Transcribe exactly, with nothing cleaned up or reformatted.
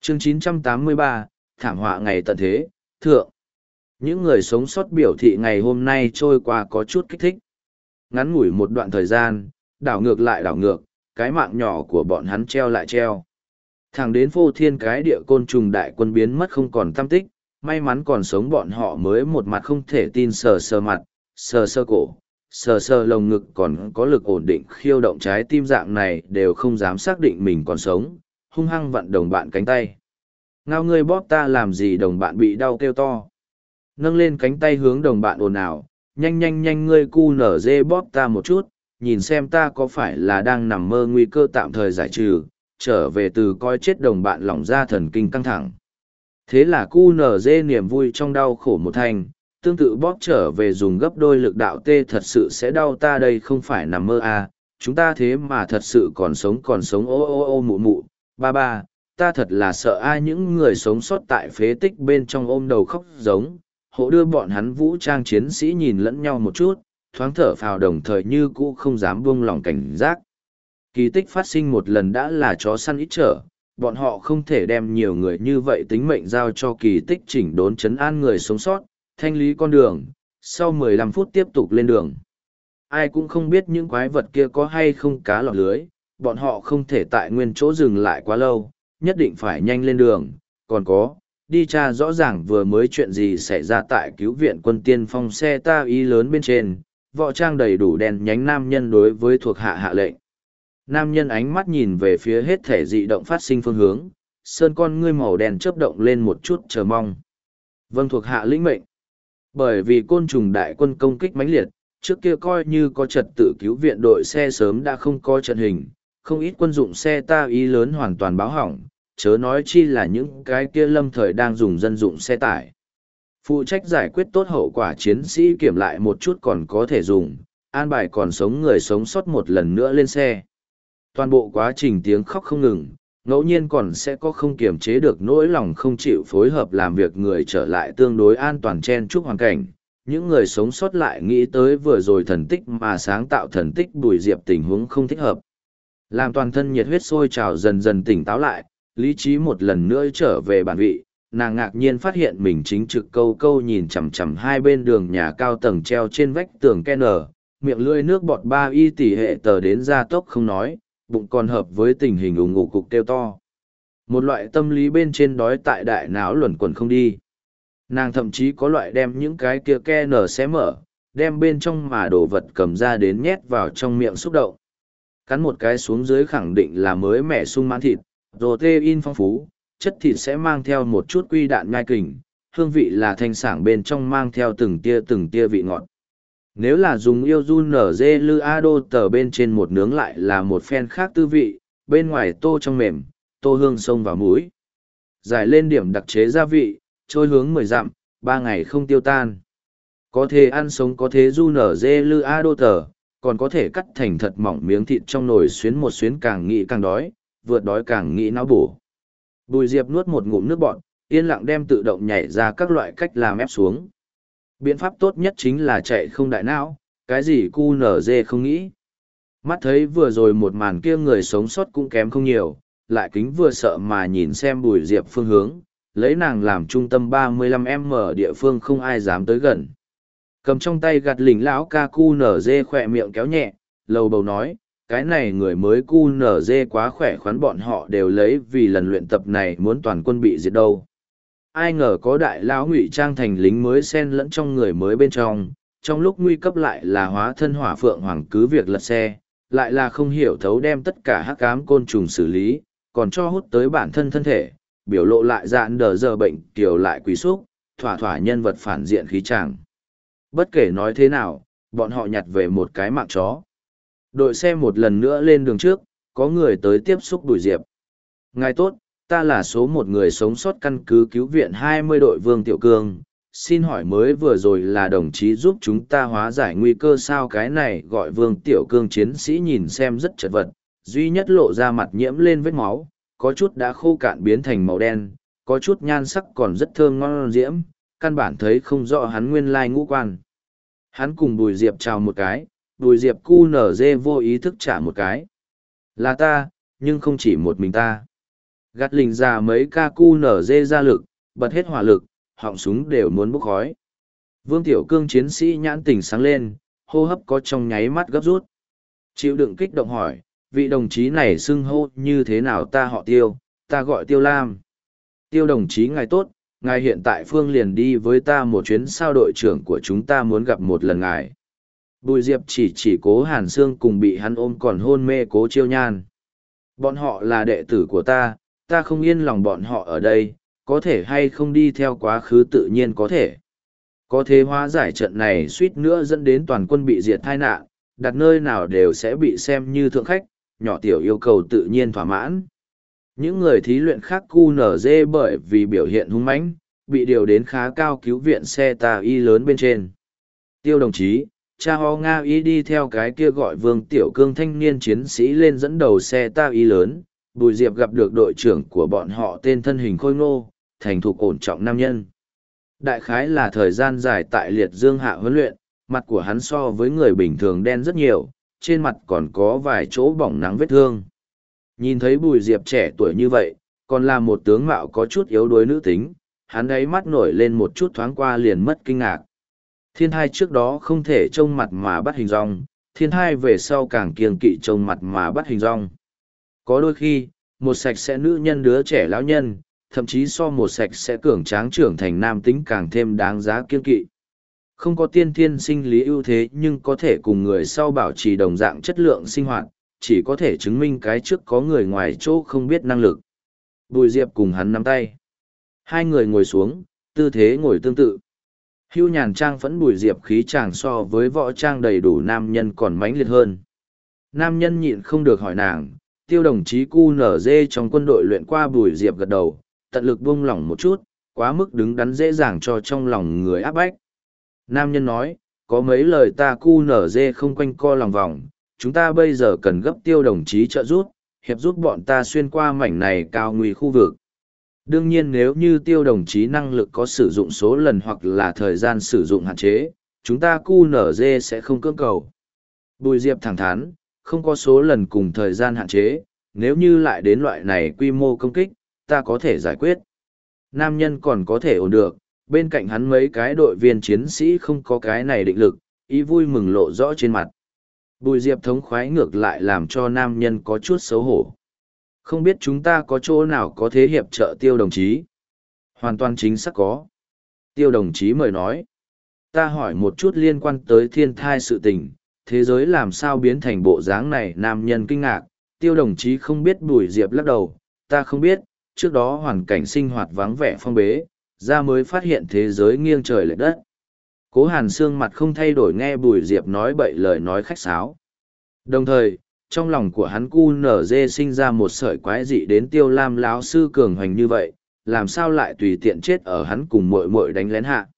chương chín trăm tám mươi ba, thảm họa ngày tận thế, thượng. Những người sống sót biểu thị ngày hôm nay trôi qua có chút kích thích. Ngắn ngủi một đoạn thời gian, đảo ngược lại đảo ngược, cái mạng nhỏ của bọn hắn treo lại treo. Thẳng đến phô thiên cái địa côn trùng đại quân biến mất không còn tăm tích, may mắn còn sống bọn họ mới một mặt không thể tin sờ sờ mặt, sờ sờ cổ, sờ sờ lồng ngực còn có lực ổn định khiêu động trái tim dạng này đều không dám xác định mình còn sống, hung hăng vặn đồng bạn cánh tay. Ngao ngươi bóp ta làm gì, đồng bạn bị đau kêu to. Nâng lên cánh tay hướng đồng bạn ồn ào, nhanh nhanh nhanh ngươi cu nở dê bóp ta một chút, nhìn xem ta có phải là đang nằm mơ nguy cơ tạm thời giải trừ, trở về từ coi chết đồng bạn lỏng ra thần kinh căng thẳng. Thế là cu nở dê niềm vui trong đau khổ một thành, tương tự bóp trở về dùng gấp đôi lực đạo tê thật sự sẽ đau ta đây không phải nằm mơ à, chúng ta thế mà thật sự còn sống còn sống ô ô ô mụ mụ, ba ba, ta thật là sợ ai những người sống sót tại phế tích bên trong ôm đầu khóc giống, hộ đưa bọn hắn vũ trang chiến sĩ nhìn lẫn nhau một chút, thoáng thở phào đồng thời như cũ không dám buông lòng cảnh giác. Kỳ tích phát sinh một lần đã là chó săn ít trở, bọn họ không thể đem nhiều người như vậy tính mệnh giao cho kỳ tích chỉnh đốn chấn an người sống sót, thanh lý con đường, sau mười lăm phút tiếp tục lên đường. Ai cũng không biết những quái vật kia có hay không cá lọt lưới, bọn họ không thể tại nguyên chỗ dừng lại quá lâu, nhất định phải nhanh lên đường, còn có, đi tra rõ ràng vừa mới chuyện gì xảy ra tại cứu viện quân tiên phong xe ta ý lớn bên trên, võ trang đầy đủ đèn nhánh nam nhân đối với thuộc hạ hạ lệnh. Nam nhân ánh mắt nhìn về phía hết thể dị động phát sinh phương hướng, sơn con ngươi màu đen chớp động lên một chút chờ mong. Vâng, thuộc hạ lĩnh mệnh. Bởi vì côn trùng đại quân công kích mãnh liệt, trước kia coi như có trật tự cứu viện đội xe sớm đã không có trận hình, không ít quân dụng xe ta ý lớn hoàn toàn báo hỏng, chớ nói chi là những cái kia lâm thời đang dùng dân dụng xe tải. Phụ trách giải quyết tốt hậu quả chiến sĩ kiểm lại một chút còn có thể dùng, an bài còn sống người sống sót một lần nữa lên xe. Toàn bộ quá trình tiếng khóc không ngừng, ngẫu nhiên còn sẽ có không kiềm chế được nỗi lòng không chịu phối hợp làm việc người trở lại tương đối an toàn chen chúc hoàn cảnh. Những người sống sót lại nghĩ tới vừa rồi thần tích mà sáng tạo thần tích Bùi Diệp tình huống không thích hợp. Làm toàn thân nhiệt huyết sôi trào dần dần tỉnh táo lại, lý trí một lần nữa trở về bản vị, nàng ngạc nhiên phát hiện mình chính trực câu câu nhìn chằm chằm hai bên đường nhà cao tầng treo trên vách tường ken nở, miệng lưỡi nước bọt ba y tỷ hệ tờ đến gia tốc không nói, bụng còn hợp với tình hình ủng ngủ cục kêu to. Một loại tâm lý bên trên đói tại đại não luẩn quẩn không đi. Nàng thậm chí có loại đem những cái kia ke nở xé mở, đem bên trong mà đồ vật cầm ra đến nhét vào trong miệng xúc động. Cắn một cái xuống dưới khẳng định là mới mẻ sung mãn thịt, protein phong phú, chất thịt sẽ mang theo một chút quy đạn nhai kình, hương vị là thanh sảng bên trong mang theo từng tia từng tia vị ngọt. Nếu là dùng yêu du nở dê lư a đô tờ bên trên một nướng lại là một phen khác tư vị, bên ngoài tô trong mềm, tô hương sông vào mũi. Giải lên điểm đặc chế gia vị, trôi hướng mười dặm, ba ngày không tiêu tan. Có thể ăn sống có thể du nở dê lư a đô tờ, còn có thể cắt thành thật mỏng miếng thịt trong nồi xuyến một xuyến càng nghĩ càng đói, vượt đói càng nghĩ não bổ. Bùi Diệp nuốt một ngụm nước bọt, yên lặng đem tự động nhảy ra các loại cách làm ép xuống. Biện pháp tốt nhất chính là chạy không đại não, cái gì cu nở dê không nghĩ. Mắt thấy vừa rồi một màn kia người sống sót cũng kém không nhiều, lại kính vừa sợ mà nhìn xem Bùi Diệp phương hướng, lấy nàng làm trung tâm ba mươi lăm em em địa phương không ai dám tới gần. Cầm trong tay gạt lỉnh lão ca cu nở dê khỏe miệng kéo nhẹ, lầu bầu nói, cái này người mới cu nở dê quá khỏe khoắn bọn họ đều lấy vì lần luyện tập này muốn toàn quân bị diệt đâu. Ai ngờ có đại lão ngụy trang thành lính mới xen lẫn trong người mới bên trong, trong lúc nguy cấp lại là hóa thân hỏa phượng hoàng cứ việc lật xe, lại là không hiểu thấu đem tất cả hắc ám côn trùng xử lý, còn cho hút tới bản thân thân thể, biểu lộ lại dạn đờ giờ bệnh kiều lại quý xúc, thỏa thỏa nhân vật phản diện khí tràng. Bất kể nói thế nào, bọn họ nhặt về một cái mạng chó. Đội xe một lần nữa lên đường trước, có người tới tiếp xúc Bùi Diệp. Ngài tốt, ta là số một người sống sót căn cứ cứu viện hai mươi đội Vương Tiểu Cương. Xin hỏi mới vừa rồi là đồng chí giúp chúng ta hóa giải nguy cơ sao? Cái này gọi Vương Tiểu Cương chiến sĩ nhìn xem rất chật vật, duy nhất lộ ra mặt nhiễm lên vết máu, có chút đã khô cạn biến thành màu đen, có chút nhan sắc còn rất thơm ngon diễm, căn bản thấy không rõ hắn nguyên lai ngũ quan. Hắn cùng Bùi Diệp chào một cái, Bùi Diệp cu nở dê vô ý thức trả một cái. Là ta, nhưng không chỉ một mình ta. Gạt lình ra mấy ca cu nở dê ra lực, bật hết hỏa lực, họng súng đều muốn bốc khói. Vương Tiểu Cương chiến sĩ nhãn tỉnh sáng lên, hô hấp có trong nháy mắt gấp rút. Chịu đựng kích động hỏi, vị đồng chí này xưng hô như thế nào? Ta họ Tiêu, ta gọi Tiêu Lam. Tiêu đồng chí ngài tốt, ngài hiện tại phương liền đi với ta một chuyến, sao đội trưởng của chúng ta muốn gặp một lần ngài. Bùi Diệp chỉ chỉ Cố Hàn Sương cùng bị hắn ôm còn hôn mê Cố Chiêu Nhan. Bọn họ là đệ tử của ta, ta không yên lòng bọn họ ở đây, có thể hay không đi theo quá khứ tự nhiên có thể. Có thế hóa giải trận này suýt nữa dẫn đến toàn quân bị diệt tai nạn, đặt nơi nào đều sẽ bị xem như thượng khách, nhỏ tiểu yêu cầu tự nhiên thỏa mãn. Những người thí luyện khác cu nở dê bởi vì biểu hiện hung mãnh, bị điều đến khá cao cứu viện xe tà y lớn bên trên. Tiêu đồng chí, cha ho Nga y đi theo cái kia gọi Vương Tiểu Cương thanh niên chiến sĩ lên dẫn đầu xe tà y lớn. Bùi Diệp gặp được đội trưởng của bọn họ tên thân hình khôi ngô, thành thục ổn trọng nam nhân. Đại khái là thời gian dài tại liệt dương hạ huấn luyện, mặt của hắn so với người bình thường đen rất nhiều, trên mặt còn có vài chỗ bỏng nắng vết thương. Nhìn thấy Bùi Diệp trẻ tuổi như vậy, còn là một tướng mạo có chút yếu đuối nữ tính, hắn ấy mắt nổi lên một chút thoáng qua liền mất kinh ngạc. Thiên thai trước đó không thể trông mặt mà bắt hình rong, thiên thai về sau càng kiêng kỵ trông mặt mà bắt hình rong. Có đôi khi, một sạch sẽ nữ nhân đứa trẻ lão nhân, thậm chí so một sạch sẽ cường tráng trưởng thành nam tính càng thêm đáng giá kiêng kỵ. Không có tiên thiên sinh lý ưu thế nhưng có thể cùng người sau bảo trì đồng dạng chất lượng sinh hoạt, chỉ có thể chứng minh cái trước có người ngoài chỗ không biết năng lực. Bùi Diệp cùng hắn nắm tay. Hai người ngồi xuống, tư thế ngồi tương tự. Hưu Nhàn Trang phẫn Bùi Diệp khí chàng so với võ trang đầy đủ nam nhân còn mãnh liệt hơn. Nam nhân nhịn không được hỏi nàng, Tiêu đồng chí cu nở dê trong quân đội luyện qua. Bùi Diệp gật đầu, tận lực buông lỏng một chút, quá mức đứng đắn dễ dàng cho trong lòng người áp bách. Nam nhân nói, có mấy lời ta cu nở dê không quanh co lòng vòng, chúng ta bây giờ cần gấp Tiêu đồng chí trợ giúp, hiệp giúp bọn ta xuyên qua mảnh này cao nguy khu vực. Đương nhiên nếu như Tiêu đồng chí năng lực có sử dụng số lần hoặc là thời gian sử dụng hạn chế, chúng ta cu nở dê sẽ không cưỡng cầu. Bùi Diệp thẳng thắn, không có số lần cùng thời gian hạn chế, nếu như lại đến loại này quy mô công kích, ta có thể giải quyết. Nam nhân còn có thể ổn được, bên cạnh hắn mấy cái đội viên chiến sĩ không có cái này định lực, ý vui mừng lộ rõ trên mặt. Bùi Diệp thống khoái ngược lại làm cho nam nhân có chút xấu hổ. Không biết chúng ta có chỗ nào có thế hiệp trợ Tiêu đồng chí? Hoàn toàn chính xác có. Tiêu đồng chí mời nói. Ta hỏi một chút liên quan tới thiên thai sự tình, thế giới làm sao biến thành bộ dáng này? Nam nhân kinh ngạc, Tiêu đồng chí không biết. Bùi Diệp lắc đầu, ta không biết, trước đó hoàn cảnh sinh hoạt vắng vẻ phong bế, ra mới phát hiện thế giới nghiêng trời lệch đất. Cố Hàn Sương mặt không thay đổi nghe Bùi Diệp nói bậy lời nói khách sáo. Đồng thời, trong lòng của hắn cu nở dê sinh ra một sợi quái dị đến Tiêu Lam lão sư cường hoành như vậy, làm sao lại tùy tiện chết ở hắn cùng muội muội đánh lén hạ.